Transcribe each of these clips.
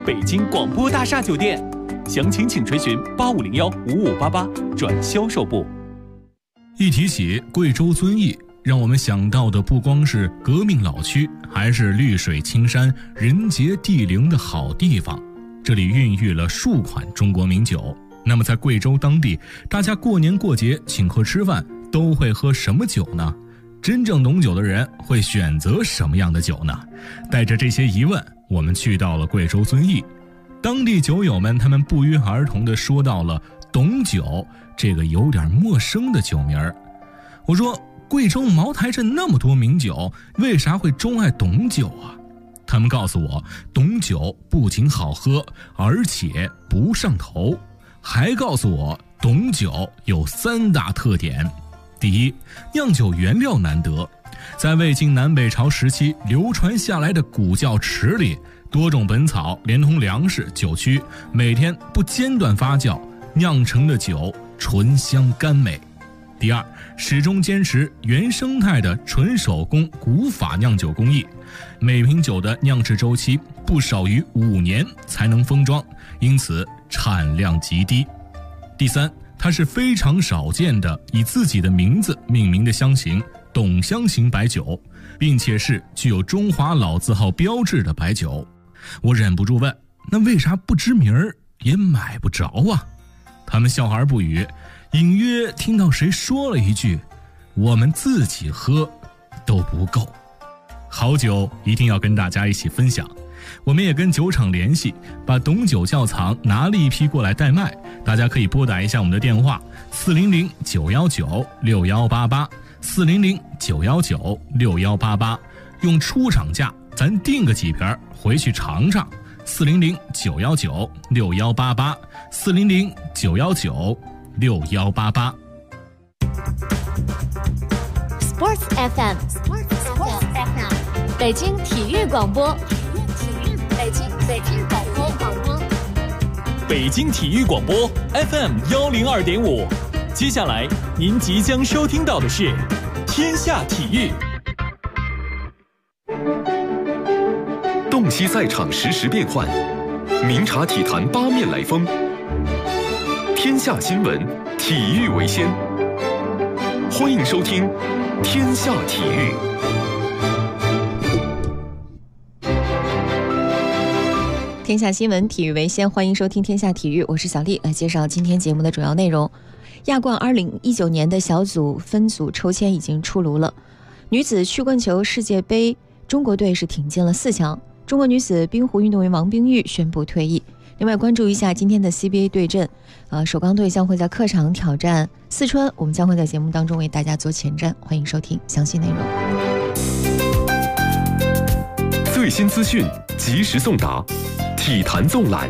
北京广播大厦酒店，详情请垂询8501-5588转销售部。 一提起贵州遵义，让我们想到的不光是革命老区，还是绿水青山、人杰地灵的好地方。这里孕育了数款中国名酒。那么在贵州当地，大家过年过节请客吃饭都会喝什么酒呢？真正懂酒的人会选择什么样的酒呢？带着这些疑问，我们去到了贵州遵义。当地酒友们他们不约而同地说到了董酒这个有点陌生的酒名儿。我说，贵州茅台镇那么多名酒，为啥会钟爱董酒啊？他们告诉我，董酒不仅好喝，而且不上头。还告诉我，董酒有3大特点。第一，酿酒原料难得，在魏晋南北朝时期流传下来的古窖池里，多种本草连同粮食、酒曲，每天不间断发酵，酿成的酒醇香甘美。第二，始终坚持原生态的纯手工古法酿酒工艺，每瓶酒的酿制周期不少于5年才能封装，因此产量极低。第三，它是非常少见的以自己的名字命名的香型董香型白酒，并且是具有中华老字号标志的白酒。我忍不住问，那为啥不知名儿也买不着啊？他们笑而不语，隐约听到谁说了一句，我们自己喝都不够。好酒一定要跟大家一起分享。我们也跟酒厂联系，把董酒窖藏拿了一批过来代卖，大家可以拨打一下我们的电话400-919-6188 400-919-6188，用出厂价咱订个几瓶回去尝尝。400-919-6188 400-919-6188。 Sports FM 北京体育广播， 北京体育广播 FM 102.5。接下来您即将收听到的是天下体育。 洞悉赛场实时变幻，明察体坛八面来风。天下新闻，体育为先。欢迎收听天下体育。 天下新闻，体育为先，欢迎收听天下体育，我是小丽，来介绍今天节目的主要内容。亚冠2019年的小组分组抽签已经出炉了，女子曲棍球世界杯中国队是挺进了4强，中国女子冰壶运动员王冰玉宣布退役。另外关注一下今天的 CBA 对阵，首钢队将会在客场挑战四川，我们将会在节目当中为大家做前瞻，欢迎收听详细内容。 最新资讯及时送达，体坛纵览。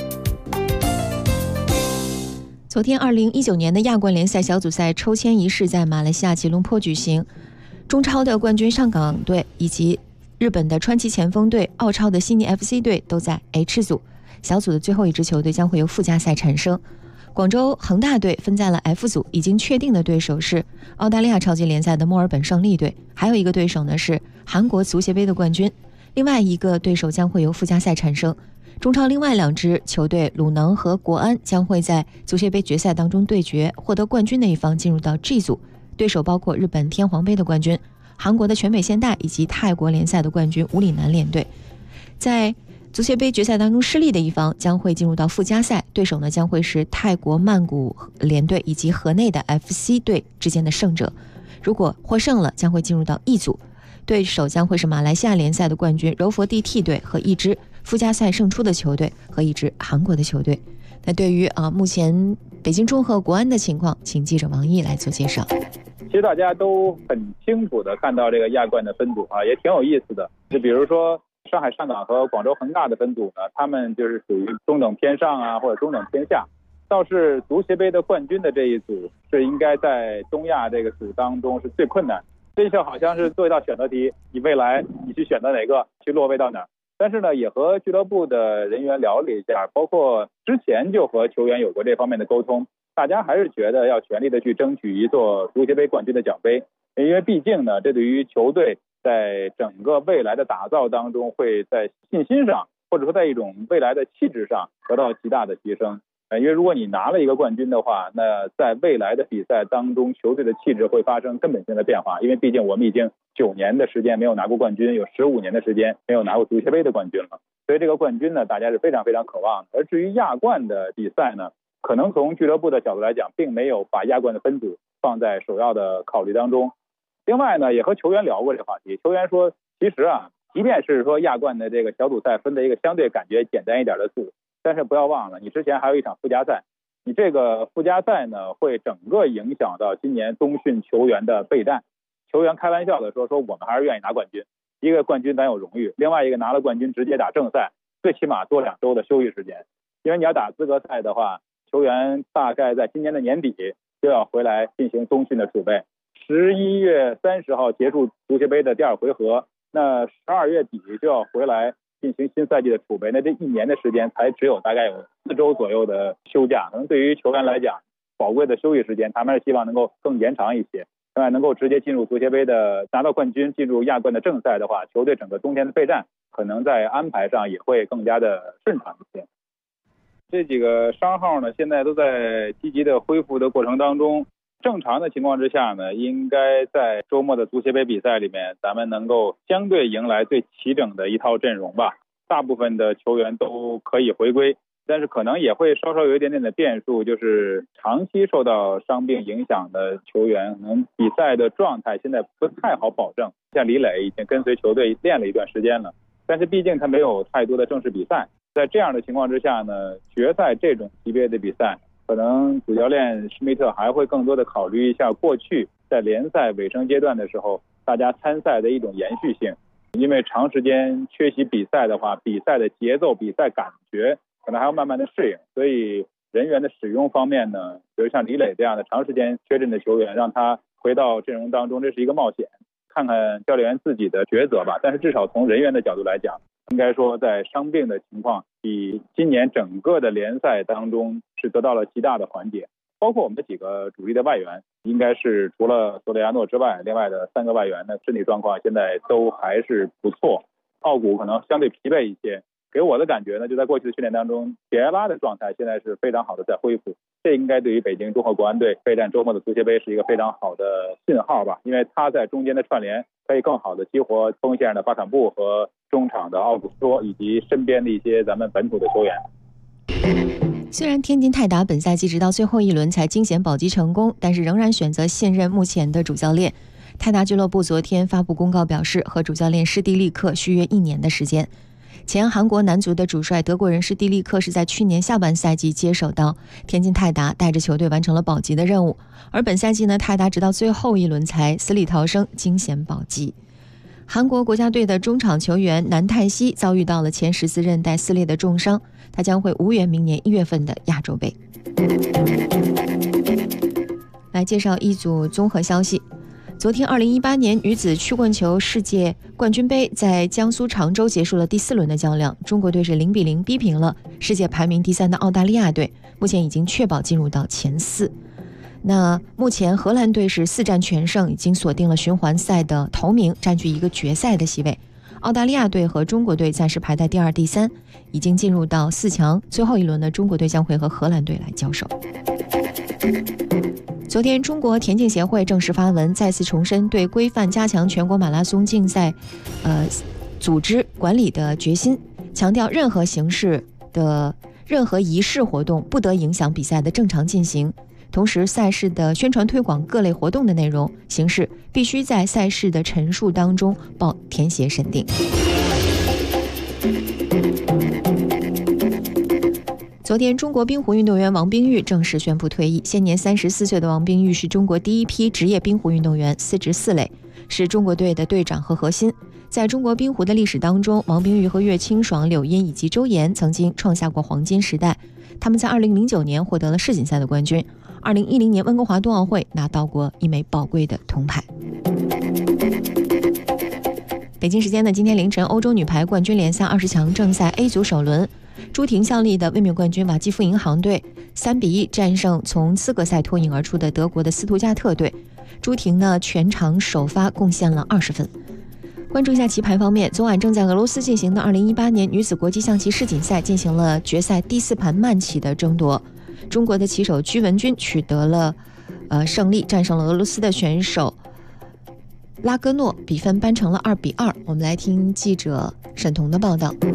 昨天2019年的亚冠联赛小组赛抽签仪式在马来西亚吉隆坡举行，中超的冠军上港队以及日本的川崎前锋队、澳超的悉尼 FC 队都在 H 组，小组的最后一支球队将会由附加赛产生。广州恒大队分在了 F 组，已经确定的对手是澳大利亚超级联赛的墨尔本胜利队，还有一个对手呢是韩国足协杯的冠军，另外一个对手将会由附加赛产生。中超另外2支球队鲁能和国安将会在足协杯决赛当中对决，获得冠军的一方进入到 G 组，对手包括日本天皇杯的冠军、韩国的全北现代以及泰国联赛的冠军武里南联队。在足协杯决赛当中失利的一方将会进入到附加赛，对手呢将会是泰国曼谷联队以及河内的 FC 队之间的胜者。如果获胜了，将会进入到 E 组，对手将会是马来西亚联赛的冠军柔佛 DT 队和一支附加赛胜出的球队和一支韩国的球队。那对于目前北京中和国安的情况，请记者王毅来做介绍。 其实大家都很清楚的看到这个亚冠的分组也挺有意思的。就比如说上海上港和广州恒大的分组呢，他们就是属于中等偏上或者中等偏下。倒是足协杯的冠军的这一组是应该在东亚这个组当中是最困难。这就好像是做一道选择题，你未来你去选择哪个，去落位到哪儿。但是呢，也和俱乐部的人员聊了一下，包括之前就和球员有过这方面的沟通，大家还是觉得要全力的去争取一座足协杯冠军的奖杯，因为毕竟呢，这对于球队在整个未来的打造当中，会在信心上或者说在一种未来的气质上得到极大的提升。因为如果你拿了一个冠军的话，那在未来的比赛当中，球队的气质会发生根本性的变化。因为毕竟我们已经9年的时间没有拿过冠军，有15年的时间没有拿过足协杯的冠军了，所以这个冠军呢，大家是非常非常渴望的。而至于亚冠的比赛呢，可能从俱乐部的角度来讲，并没有把亚冠的分组放在首要的考虑当中。另外呢，也和球员聊过这个话题，球员说，其实即便是说亚冠的这个小组赛分的一个相对感觉简单一点的组，但是不要忘了，你之前还有一场附加赛，你这个附加赛呢，会整个影响到今年冬训球员的备战。球员开玩笑的说我们还是愿意拿冠军，一个冠军咱有荣誉，另外一个拿了冠军直接打正赛，最起码多2周的休息时间。因为你要打资格赛的话，球员大概在今年的年底就要回来进行冬训的储备。11月30号结束足协杯的第2回合，那12月底就要回来进行新赛季的储备，那这1年的时间才只有大概有4周左右的休假，可能对于球员来讲，宝贵的休息时间，他们是希望能够更延长一些。能够直接进入足协杯的拿到冠军，进入亚冠的正赛的话，球队整个冬天的备战可能在安排上也会更加的顺畅一些。这几个伤号呢，现在都在积极的恢复的过程当中。正常的情况之下呢，应该在周末的足协杯比赛里面，咱们能够相对迎来最齐整的一套阵容吧。大部分的球员都可以回归，但是可能也会稍稍有一点点的变数，就是长期受到伤病影响的球员，可能比赛的状态现在不太好保证。像李磊已经跟随球队练了一段时间了，但是毕竟他没有太多的正式比赛。在这样的情况之下呢，决赛这种级别的比赛，可能主教练施密特还会更多的考虑一下过去在联赛尾声阶段的时候，大家参赛的一种延续性。因为长时间缺席比赛的话，比赛的节奏、比赛感觉可能还要慢慢的适应，所以人员的使用方面呢，比如像李磊这样的长时间缺阵的球员，让他回到阵容当中，这是一个冒险，看看教练员自己的抉择吧。但是至少从人员的角度来讲，应该说在伤病的情况比今年整个的联赛当中是得到了极大的缓解。包括我们的几个主力的外援，应该是除了索雷亚诺之外，另外的3个外援的身体状况现在都还是不错。奥古可能相对疲惫一些，给我的感觉呢，就在过去的训练当中，铁埃拉的状态现在是非常好的在恢复，这应该对于北京中赫国安队备战周末的足协杯是一个非常好的信号吧，因为他在中间的串联可以更好的激活锋线上的巴坎布和中场的奥古斯托以及身边的一些咱们本土的球员。 虽然天津泰达本赛季直到最后一轮才惊险保级成功，但是仍然选择信任目前的主教练。泰达俱乐部昨天发布公告表示，和主教练施蒂利克续约1年的时间。前韩国男足的主帅德国人施蒂利克是在去年下半赛季接手到天津泰达，带着球队完成了保级的任务。而本赛季呢，泰达直到最后一轮才死里逃生，惊险保级。韩国国家队的中场球员南泰熙遭遇到了前十字韧带撕裂的重伤，他将会无缘明年1月份的亚洲杯。来介绍一组综合消息。昨天2018年女子曲棍球世界冠军杯在江苏常州结束了第4轮的较量，中国队是0-0逼平了世界排名第3的澳大利亚队，目前已经确保进入到前4。那目前荷兰队是4战全胜，已经锁定了循环赛的头名，占据一个决赛的席位。澳大利亚队和中国队暂时排在第2、第3，已经进入到4强。最后一轮呢，中国队将会和荷兰队来交手。昨天，中国田径协会正式发文，再次重申对规范加强全国马拉松竞赛组织管理的决心，强调任何形式的任何仪式活动不得影响比赛的正常进行。同时，赛事的宣传推广各类活动的内容形式必须在赛事的陈述当中报填写审定。昨天，中国冰壶运动员王冰玉正式宣布退役。现年34岁的王冰玉是中国第一批职业冰壶运动员，4职4类，是中国队的队长和核心。在中国冰壶的历史当中，王冰玉和岳清爽、柳荫以及周岩曾经创下过黄金时代。他们在2009年获得了世锦赛的冠军，2010年温哥华冬奥会拿到过1枚宝贵的铜牌。北京时间的今天凌晨，欧洲女排冠军联赛20强正赛 A 组首轮，朱婷效力的卫冕冠军瓦基弗银行队3-1战胜从资格赛脱颖而出的德国的斯图加特队。朱婷呢全场首发贡献了20分。 关注一下棋盘方面，昨晚正在俄罗斯进行的2018年女子国际象棋世锦赛进行了决赛第4盘慢棋的争夺，中国的棋手居文君取得了胜利，战胜了俄罗斯的选手拉戈诺，比分扳成了2-2。我们来听记者沈彤的报道。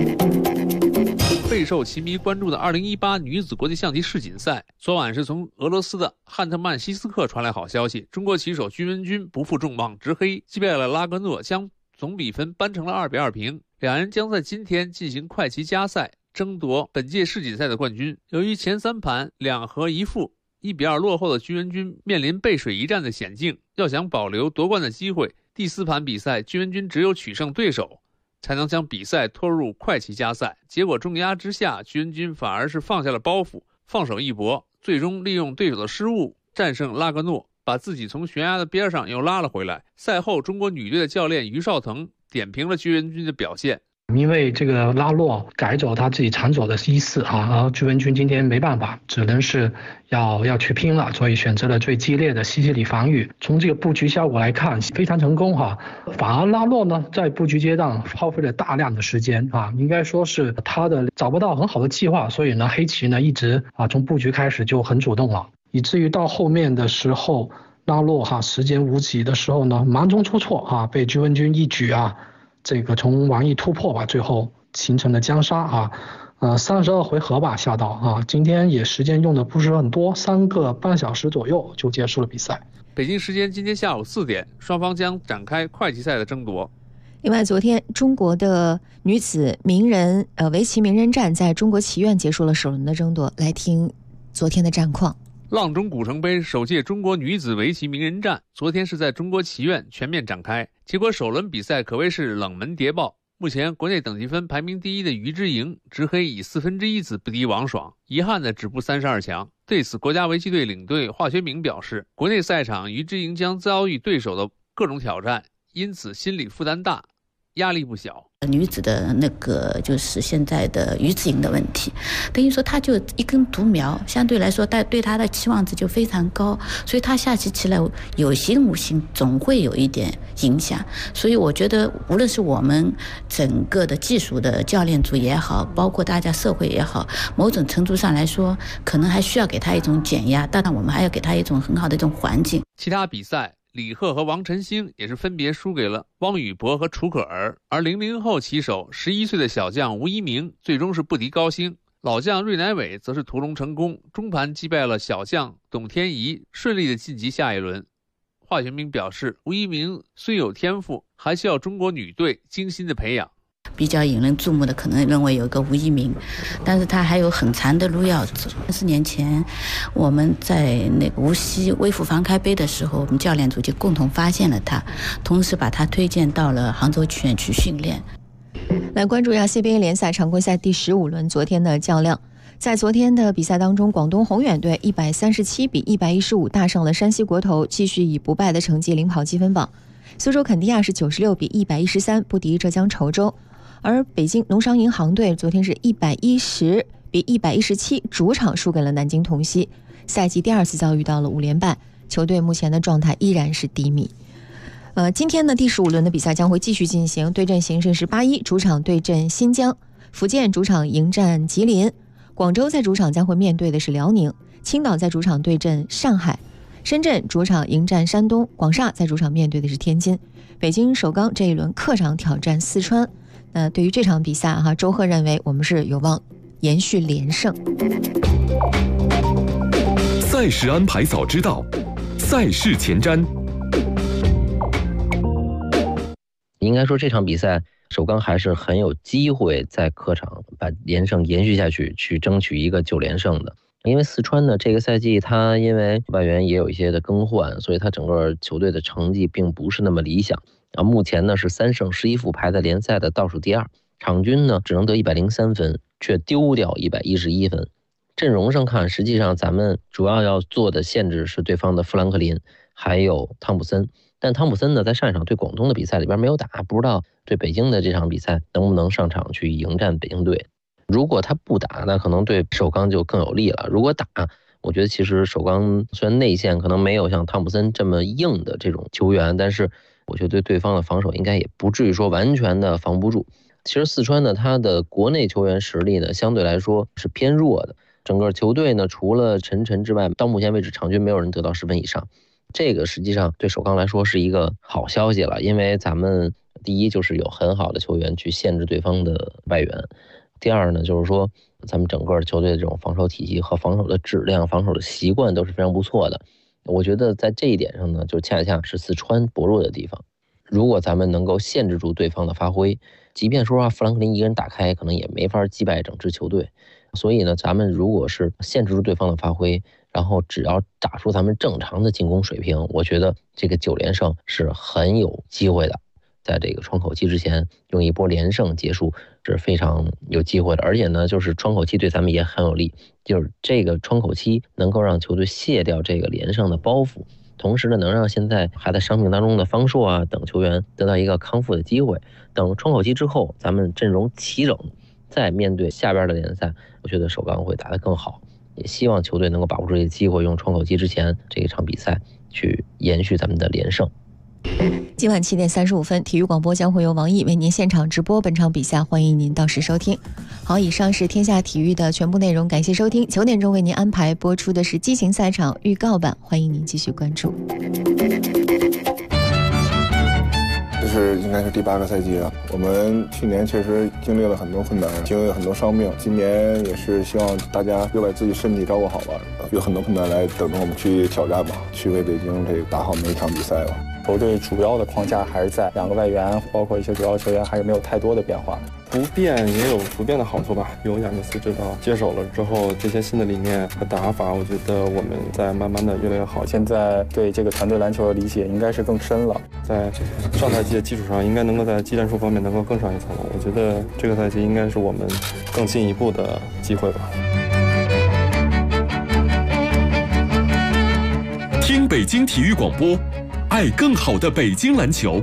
备受棋迷关注的2018女子国际象棋世锦赛，昨晚是从俄罗斯的汉特曼西斯克传来好消息，中国棋手居文君不负众望，执黑击败了拉戈诺，将总比分扳成了2-2平。两人将在今天进行快棋加赛，争夺本届世锦赛的冠军。由于前3盘2和1负1-2落后的居文君面临背水一战的险境，要想保留夺冠的机会，第4盘比赛居文君只有取胜对手，才能将比赛拖入快棋加赛。结果重压之下，居文君反而是放下了包袱，放手一搏，最终利用对手的失误战胜拉戈诺，把自己从悬崖的边上又拉了回来。赛后，中国女队的教练于绍腾点评了居文君的表现。 因为这个拉洛改走他自己常走的1-4而居文君今天没办法，只能是要去拼了，所以选择了最激烈的西西里防御。从这个布局效果来看，非常成功反而拉洛呢，在布局阶段耗费了大量的时间应该说是他的找不到很好的计划，所以呢，黑棋呢一直从布局开始就很主动了，以至于到后面的时候，拉洛时间无几的时候呢，忙中出错被居文君一举这个从王毅突破吧，最后形成了将杀32回合吧下到今天也时间用的不是很多，3个半小时左右就结束了比赛。 北京时间今天下午4点，双方将展开快棋赛的争夺。 另外，昨天中国的女子围棋名人战在中国棋院结束了首轮的争夺，来听昨天的战况。 阆中古城杯首届中国女子围棋名人战昨天是在中国棋院全面展开，结果首轮比赛可谓是冷门谍报。目前国内等级分排名第1的于之莹执黑以1/4子不敌王爽，遗憾的止步32强。对此，国家围棋队领队华学明表示，国内赛场于之莹将遭遇对手的各种挑战，因此心理负担大，压力不小。 女子的那个就是现在的于之莹的问题，等于说她就一根独苗，相对来说对她的期望值就非常高，所以她下棋起来有形无形总会有一点影响。所以我觉得无论是我们整个的技术的教练组也好，包括大家社会也好，某种程度上来说可能还需要给她一种减压，当然我们还要给她一种很好的一种环境。 其他比赛李贺和王晨星也是分别输给了汪宇博和楚可儿，而00后棋手11岁的小将吴一鸣最终是不敌高星，老将芮乃伟则是屠龙成功，中盘击败了小将董天怡，顺利的晋级下一轮。华学明表示，吴一鸣虽有天赋，还需要中国女队精心的培养。 比较引人注目的可能认为有一个吴一鸣，但是他还有很长的路要走。4年前我们在那个无锡微服房开杯的时候，我们教练组就共同发现了他，同时把他推荐到了杭州棋院去训练。 来关注一下 CBA 联赛常规赛第15轮昨天的较量。在昨天的比赛当中，广东宏远队137比115大胜了山西国投，继续以不败的成绩领跑积分榜。苏州肯迪亚是96比113不敌浙江稠州，而北京农商银行队昨天是110比117主场输给了南京同曦，赛季第2次遭遇到了5连败，球队目前的状态依然是低迷。今天的第15轮的比赛将会继续进行，对阵形势是81主场对阵新疆，福建主场迎战吉林，广州在主场将会面对的是辽宁，青岛在主场对阵上海，深圳主场迎战山东，广厦在主场面对的是天津，北京首钢这一轮客场挑战四川。对于这场比赛周贺认为我们是有望延续连胜。 赛事安排早知道，赛事前瞻。 应该说这场比赛首钢还是很有机会在客场把连胜延续下去，去争取一个9连胜的。因为四川呢这个赛季他因为外援也有一些的更换，所以他整个球队的成绩并不是那么理想。目前呢是3胜11负，排在联赛的倒数第2，场均呢只能得103分，却丢掉111分。阵容上看，实际上咱们主要做的限制是对方的富兰克林还有汤普森，但汤普森呢在上一场对广东的比赛里边没有打，不知道对北京的这场比赛能不能上场去迎战北京队。如果他不打，那可能对首钢就更有利了。如果打， 我觉得其实首钢虽然内线可能没有像汤普森这么硬的这种球员，但是我觉得对对方的防守应该也不至于说完全的防不住。其实四川呢，他的国内球员实力呢相对来说是偏弱的，整个球队呢除了陈晨之外，到目前为止场均没有人得到10分以上。这个实际上对首钢来说是一个好消息了，因为咱们第一就是有很好的球员去限制对方的外援，第二呢就是说咱们整个球队的这种防守体系和防守的质量、防守的习惯都是非常不错的。我觉得在这一点上呢，就恰恰是四川薄弱的地方。如果咱们能够限制住对方的发挥，即便说富兰克林一个人打开，可能也没法击败整支球队。所以呢，咱们如果是限制住对方的发挥，然后只要打出咱们正常的进攻水平，我觉得这个9连胜是很有机会的。在这个窗口期之前用一波连胜结束是非常有机会的，而且呢，就是窗口期对咱们也很有利，就是这个窗口期能够让球队卸掉这个连胜的包袱，同时呢，能让现在还在伤病当中的方硕啊等球员得到一个康复的机会。等窗口期之后，咱们阵容齐整，再面对下边的联赛，我觉得首钢会打得更好。也希望球队能够把握住这个机会，用窗口期之前这一场比赛去延续咱们的连胜。 今晚7点35分，体育广播将会由王毅为您现场直播本场比赛，欢迎您到时收听。好，以上是天下体育的全部内容，感谢收听。9点钟为您安排播出的是激情赛场预告版，欢迎您继续关注。 这是应该是第8个赛季了，我们去年确实经历了很多困难，经历了很多伤病，今年也是希望大家又把自己身体照顾好吧，有很多困难来等着我们去挑战吧，去为北京这打好每一场比赛吧。 球队主要的框架还是在2个外援，包括一些主要球员还是没有太多的变化。 不变也有不变的好处吧。有亚尼斯指导接手了之后，这些新的理念和打法，我觉得我们在慢慢的越来越好。 现在对这个团队篮球的理解应该是更深了， 在上赛季的基础上，应该能够在技战术方面能够更上一层楼。我觉得这个赛季应该是我们更进一步的机会吧。 听北京体育广播，爱更好的北京篮球。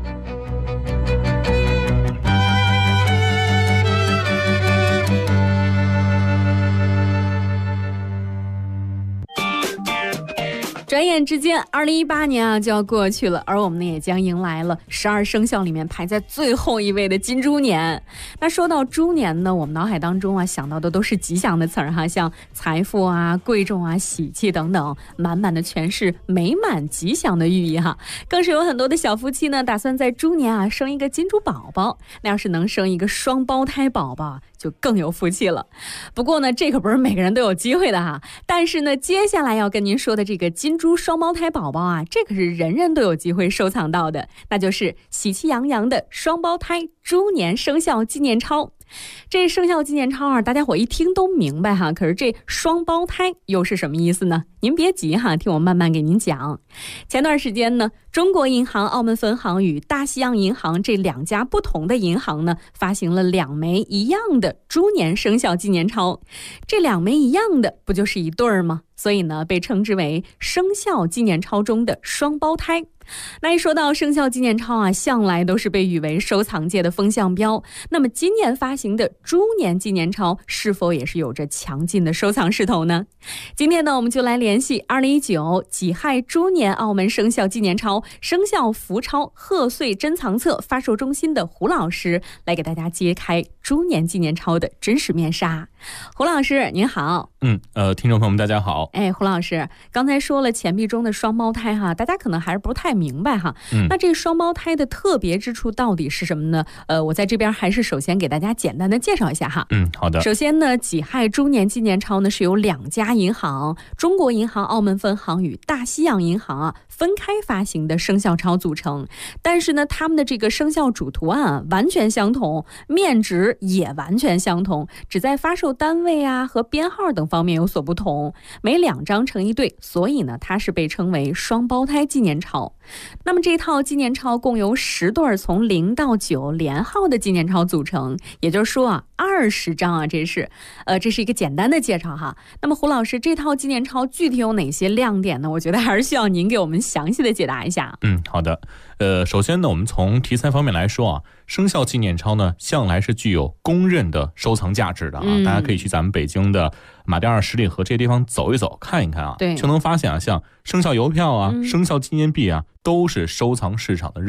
转眼之间2018年啊就要过去了，而我们呢也将迎来了12生肖里面排在最后一位的金猪年。那说到猪年呢，我们脑海当中啊想到的都是吉祥的词儿哈，像财富啊、贵重啊、喜气等等，满满的全是美满吉祥的寓意哈。更是有很多的小夫妻呢打算在猪年啊生一个金猪宝宝，那要是能生一个双胞胎宝宝就更有福气了。不过呢，这可不是每个人都有机会的哈。但是呢，接下来要跟您说的这个金猪双胞胎宝宝啊，这可是人人都有机会收藏到的，那就是喜气洋洋的双胞胎猪年生肖纪念钞。这生肖纪念钞啊，大家伙一听都明白哈，可是这双胞胎又是什么意思呢？您别急哈，听我慢慢给您讲。前段时间呢，中国银行澳门分行与大西洋银行这2家不同的银行呢，发行了2枚一样的猪年生肖纪念钞。这2枚一样的，不就是一对儿吗？所以呢，被称之为生肖纪念钞中的双胞胎。那一说到生肖纪念钞啊，向来都是被誉为收藏界的风向标。那么今年发行的猪年纪念钞是否也是有着强劲的收藏势头呢？今天呢，我们就来联系2019己亥猪年澳门生肖纪念钞生肖福钞贺岁珍藏册发售中心的胡老师，来给大家揭开猪年纪念钞的真实面纱。胡老师您好。 听众朋友们大家好。 胡老师刚才说了钱币中的双胞胎哈，大家可能还是不太明白哈。那这双胞胎的特别之处到底是什么呢？我在这边还是首先给大家简单的介绍一下哈。 好的。 首先呢，己亥猪年纪念钞呢是由2家银行，中国银行澳门分行与大西洋银行啊分开发行的生肖钞组成。但是呢，他们的这个生肖主图案啊完全相同，面值也完全相同，只在发售单位啊和编号等方面有所不同，每2张成一对，所以呢，它是被称为双胞胎纪念钞。那么这套纪念钞共由10对从0到9连号的纪念钞组成，也就是说啊，20张啊，这是一个简单的介绍哈。那么胡老师，这套纪念钞具体有哪些亮点呢？我觉得还是需要您给我们详细的解答一下。 好的。 首先呢，我们从题材方面来说啊，生肖纪念钞呢，向来是具有公认的收藏价值的啊。大家可以去咱们北京的马甸二十里河这些地方走一走，看一看啊，就能发现啊，像生肖邮票啊、生肖纪念币啊，都是收藏市场的